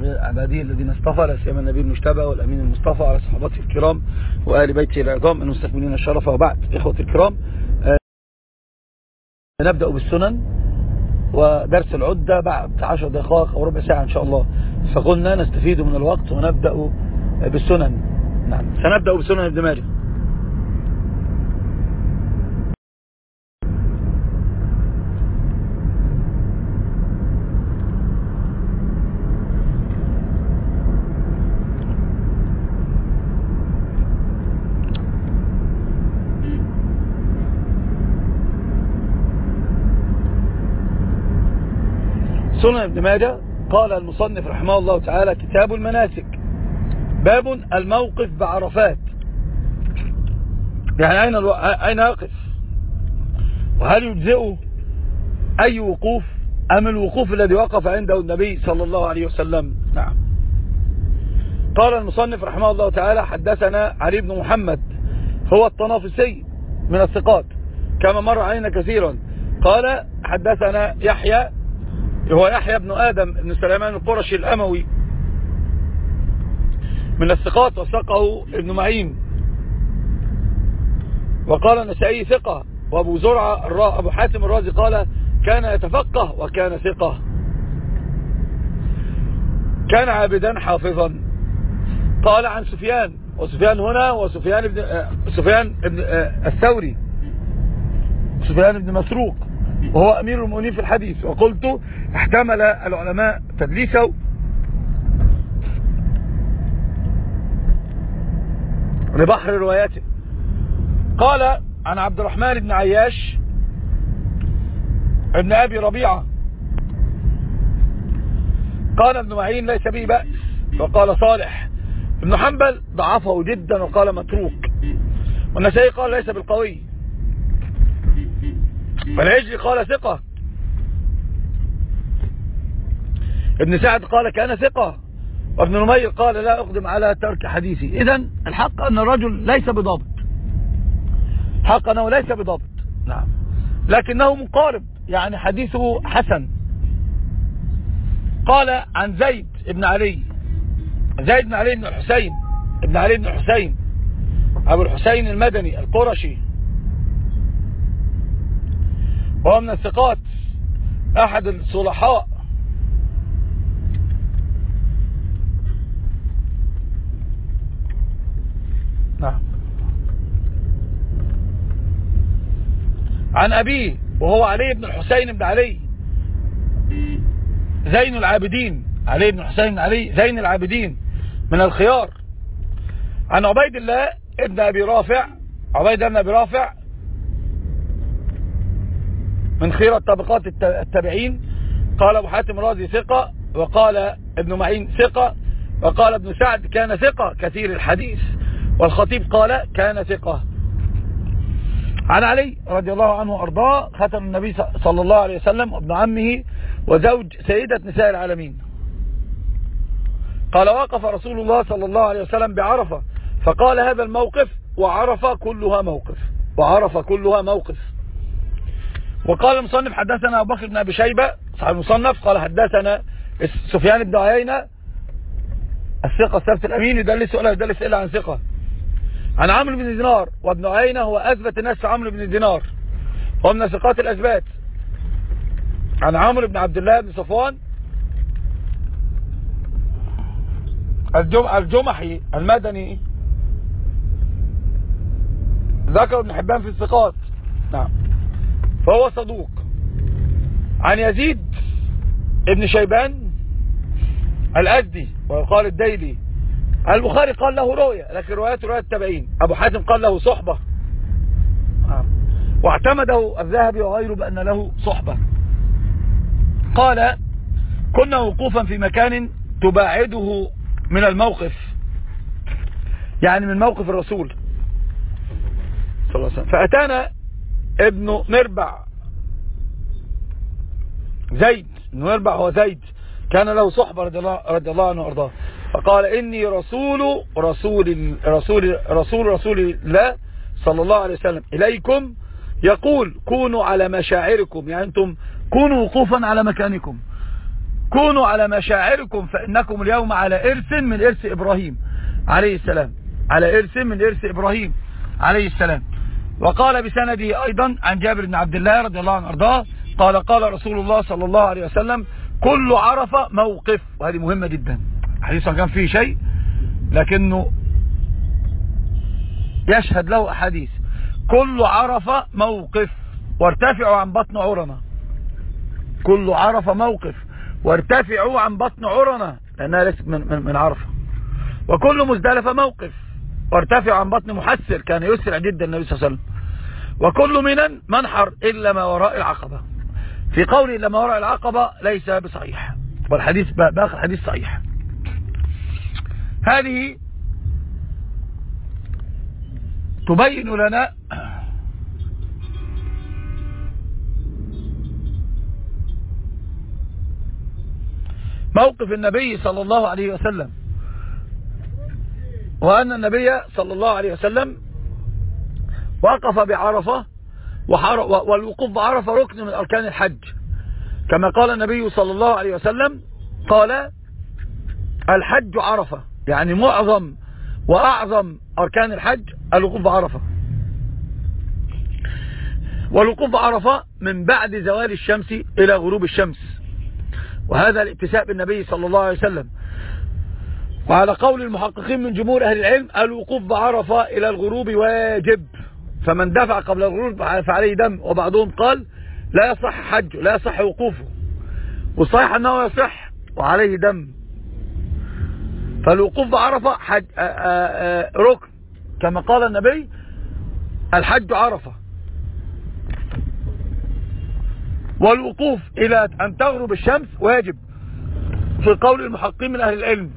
عباده الذين اصطفى، لا سيما النبي المجتبى والأمين المصطفى، على صحابته الكرام وآل بيته العظام المستكملين الشرف. وبعد، إخوتي الكرام، نبدأ بالسنن ودرس العدة بعد 10 دقائق أو ربع ساعة إن شاء الله، فقلنا نستفيد من الوقت ونبدأ بالسنن. نعم، سنبدأ بسنن ابن ماجه. سنن ابن ماجه. قال المصنف رحمه الله تعالى: كتاب المناسك، باب الموقف بعرفات. يعني أين يقف، وهل يجزئه أي وقوف أم الوقوف الذي وقف عنده النبي صلى الله عليه وسلم. نعم. قال المصنف رحمه الله تعالى: حدثنا علي بن محمد، هو الطنافسي من الثقات كما مر علينا كثيرا. قال: حدثنا يحيى، هو يحيى بن آدم بن سليمان القرشي الأموي من الثقات، وثقه ابن معين. وقال النسائي ثقة. وابو زرعة أبو حاتم الرازي قال: كان يتفقه وكان ثقة، كان عابدا حافظا. قال عن سفيان، وسفيان هنا وسفيان ابن الثوري، سفيان بن مسروق، وهو أمير المؤمنين في الحديث. وقلت: احتمل العلماء تدليسه لبحر رواياته. قال عن عبد الرحمن بن عياش ابن أبي ربيعة قال ابن معين: ليس به بأس. وقال صالح ابن حنبل: ضعفه جدا وقال متروك. والنسائي قال: ليس بالقوي. والعجلي قال: ثقة. ابن سعد قال: كان ثقة. وابن نمير قال: لا أقدم على ترك حديثي. إذن الحق أن الرجل ليس بضابط، حق أنه ليس بضابط. نعم، لكنه مقارب، يعني حديثه حسن. قال عن زيد بن علي، زيد بن علي بن الحسين، ابن علي بن الحسين أبو الحسين المدني القرشي، وهو من الثقات، أحد الصلحاء. نعم. عن أبيه، وهو علي بن الحسين بن علي زين العابدين، علي بن الحسين بن علي زين العابدين من الخيار. عن عبيد الله ابن أبي رافع، عبيد الله بن أبي رافع من خيرة طبقات التابعين. قال أبو حاتم الرازي: ثقة. وقال ابن معين: ثقة. وقال ابن سعد: كان ثقة كثير الحديث. والخطيب قال: كان ثقة. عن علي رضي الله عنه وأرضاه، ختم النبي صلى الله عليه وسلم، وابن عمه، وزوج سيدة نساء العالمين. قال: وقف رسول الله صلى الله عليه وسلم بعرفة، فقال: هذا الموقف وعرفة كلها موقف، وعرفة كلها موقف. وقال المصنف: حدثنا أبو بكر بن أبي شيبة صاحب المصنف، قال: حدثنا سفيان بن عيينة الثقة الثابت الأمين، يدلس ولا يدلس إلا عن ثقة. عن عمرو بن دينار، وابن عيينة هو أثبت الناس عمرو بن دينار، هو من ثقات الأثبات. عن عمرو بن عبد الله بن صفوان الجمحي المدني، ذكر ابن حبان في الثقات. نعم، فهو صدوق. عن يزيد ابن شيبان الأزدي، ويقال الديلي، البخاري قال له رؤية، لكن روايته رواية التابعين. أبو حاتم قال له صحبة، واعتمده الذهبي وغيره بأن له صحبة. قال: كنا وقوفا في مكان تباعده من الموقف، يعني من موقف الرسول صلى الله عليه وسلم. فأتانا ابن مربع، زيد ابن مربع هو زيد، كان له صحبة رضي الله عنه وارضاه. فقال: إني رسول الله صلى الله عليه وسلم إليكم، يقول: كونوا على مشاعركم، يعني أنتم كونوا وقوفا على مكانكم، كونوا على مشاعركم فإنكم اليوم على إرث من إرث إبراهيم عليه السلام، على إرث من إرث إبراهيم عليه السلام. وقال بسنده أيضا عن جابر بن عبد الله رضي الله عنه أرضاه قال قال رسول الله صلى الله عليه وسلم كل عرفة موقف. وهذه مهمة جدا، حديث كان فيه شيء لكنه يشهد له أحاديث. كل عرفة موقف وارتفعوا عن بطن عرنة. كل عرفة موقف وارتفعوا عن بطن عرنة لأنها ليست من عرفة. وكل مزدلفة موقف وارتفعوا عن بطن محسر، كان يسرع جدا النبي صلى الله عليه وسلم. وكل منن منحر إلا ما وراء العقبة. في قوله إلا ما وراء العقبة ليس بصحيح، والحديث باقي حديث صحيح. هذه تبين لنا موقف النبي صلى الله عليه وسلم، وأن النبي صلى الله عليه وسلم وقف بعرفة، والوقوف بعرفة ركن من أركان الحج، كما قال النبي صلى الله عليه وسلم قال الحج عرفة، يعني معظم وأعظم أركان الحج الوقوف بعرفة. والوقوف بعرفة من بعد زوال الشمس إلى غروب الشمس، وهذا الاتساء بالنبي صلى الله عليه وسلم. وعلى قول المحققين من جمهور أهل العلم الوقوف بعرفة إلى الغروب واجب، فمن دفع قبل الغروب فعليه دم. وبعضهم قال لا يصح حجه، لا يصح وقوفه، والصحيح أنه يصح وعليه دم. فالوقوف بعرفة ركن، كما قال النبي الحج عرفة. والوقوف إلى أن تغرب الشمس واجب في قول المحققين من أهل العلم.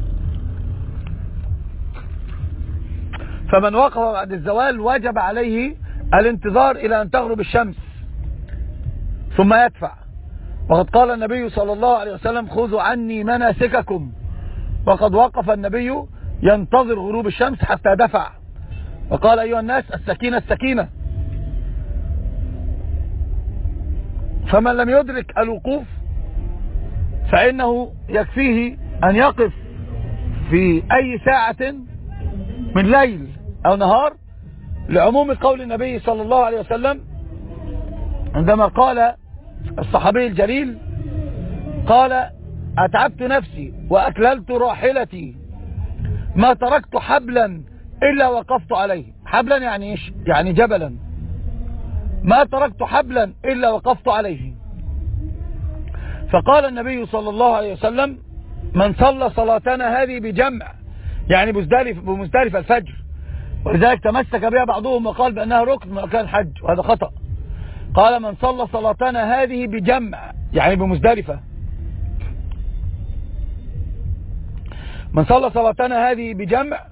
فمن وقف بعد الزوال وجب عليه الانتظار إلى أن تغرب الشمس ثم يدفع. وقد قال النبي صلى الله عليه وسلم خذوا عني مناسككم، وقد وقف النبي ينتظر غروب الشمس حتى دفع، وقال أيها الناس السكينة السكينة. فمن لم يدرك الوقوف فإنه يكفيه أن يقف في أي ساعة من ليل أو نهار، لعموم قول النبي صلى الله عليه وسلم عندما قال الصحابي الجليل قال أتعبت نفسي وأكللت راحلتي ما تركت حبلا إلا وقفت عليه. حبلا يعني إيش؟ يعني جبلا. ما تركت حبلا إلا وقفت عليه. فقال النبي صلى الله عليه وسلم من صلى صلاتنا هذه بجمع، يعني بمزدلفة الفجر، ولذلك تمسك بها بعضهم وقال بأنها ركن من أركان الحج، وهذا خطأ. قال من صلى صلاتنا هذه بجمع، يعني بمزدلفة. من صلى صلاتنا هذه بجمع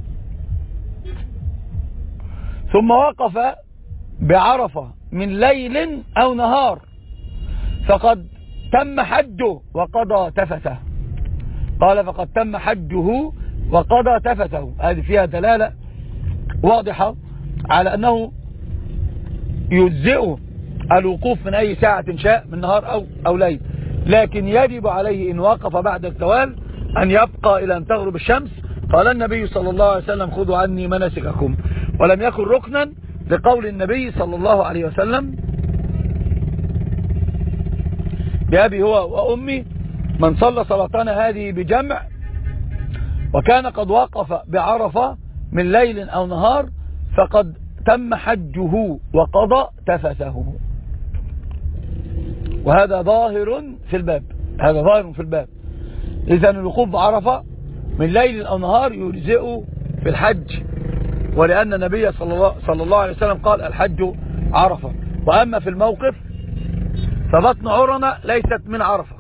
ثم وقف بعرفة من ليل أو نهار فقد تم حجه وقضى تفته. قال فقد تم حجه وقضى تفته. هذه فيها دلالة واضحة على أنه يجزئه الوقوف من أي ساعة شاء من نهار أو ليل، لكن يجب عليه إن وقف بعد الزوال أن يبقى إلى أن تغرب الشمس. قال النبي صلى الله عليه وسلم خذوا عني مناسككم، ولم يكن ركنا لقول النبي صلى الله عليه وسلم بأبي هو وأمي من صلى صلاتنا هذه بجمع وكان قد وقف بعرفة من ليل أو نهار فقد تم حجه وقضى تفته. وهذا ظاهر في الباب، هذا ظاهر في الباب. إذن الوقوف بعرفة من ليل أو نهار يجزئ في الحج، ولأن النبي صلى الله عليه وسلم قال الحج عرفة. وأما في الموقف فبطن عرنة ليست من عرفة.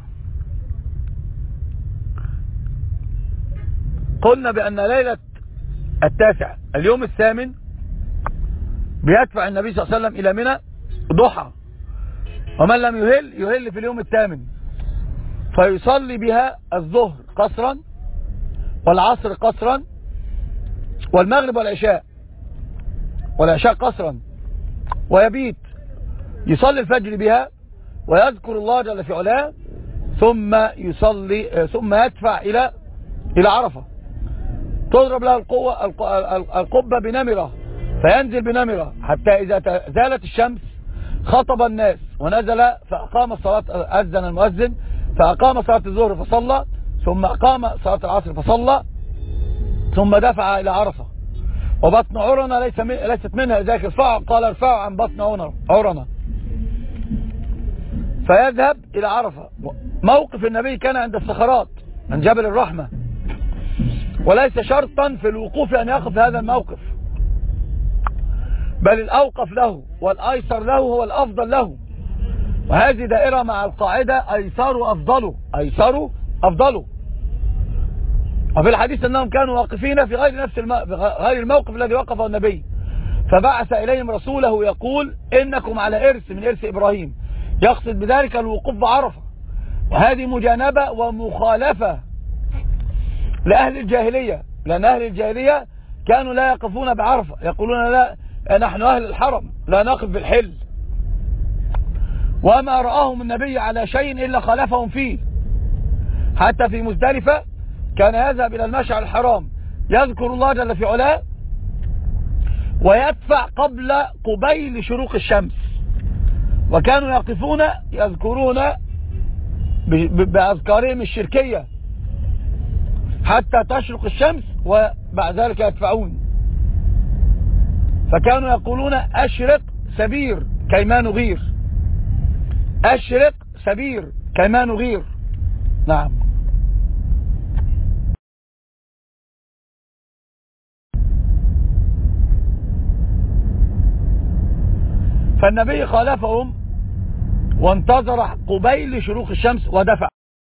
قلنا بأن ليلة التاسع اليوم الثامن بيدفع النبي صلى الله عليه وسلم إلى منى ضحى، ومن لم يهل في اليوم الثامن فيصلي بها الظهر قصرا والعصر قصرا والمغرب والعشاء قصرا، ويبيت يصلي الفجر بها ويذكر الله جل في علاه، ثم يصلي ثم يدفع إلى عرفة. تضرب له القبة بنمرة، فينزل بنمرة حتى إذا زالت الشمس خطب الناس ونزل فأقام الصلاة، أذن المؤذن فأقام صلاة الظهر فصلى، ثم أقام صلاة العصر فصلى، ثم دفع إلى عرفة. وبطن عرنة ليست منها ذاك الفاع، قال ارفعوا عن بطن عرنة، فيذهب إلى عرفة. موقف النبي كان عند الصخرات عند جبل الرحمة، وليس شرطا في الوقوف أن يقف في هذا الموقف، بل الأوقف له والأيسر له هو الأفضل له. وهذه دائرة مع القاعدة أيسر أفضل. وفي الحديث أنهم كانوا واقفين في غير نفس غير الموقف الذي وقفه النبي، فبعث إليهم رسوله يقول إنكم على إرث من إرث إبراهيم، يقصد بذلك الوقوف بعرفة. وهذه مجانبة ومخالفة لأهل الجاهلية، لأن أهل الجاهلية كانوا لا يقفون بعرفة، يقولون لا نحن أهل الحرم لا نقف بالحل، وما رآهم النبي على شيء إلا خالفهم فيه. حتى في مزدلفة كان يذهب إلى المشعر الحرام يذكر الله جل في علاه ويدفع قبيل شروق الشمس، وكانوا يقفون يذكرون بأذكارهم الشركية حتى تشرق الشمس وبعد ذلك يدفعون. فكانوا يقولون أشرق سبير كيما نغير، أشرق سبير كيما نغير. نعم. فالنبي خالفهم وانتظر قبيل شروق الشمس ودفع.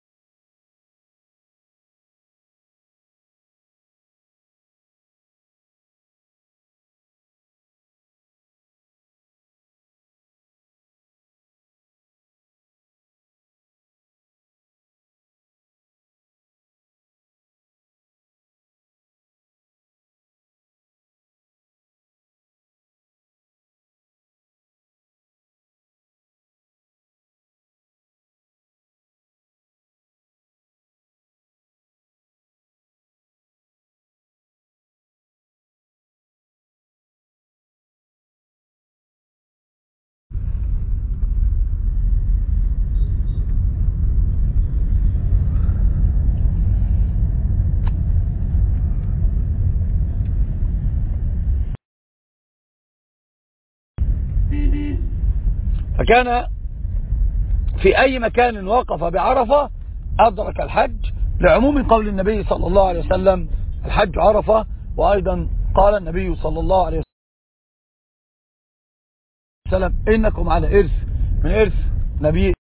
فكان في أي مكان وقف بعرفة أدرك الحج، لعموم قول النبي صلى الله عليه وسلم الحج عرفة. وأيضا قال النبي صلى الله عليه وسلم إنكم على إرث من إرث نبي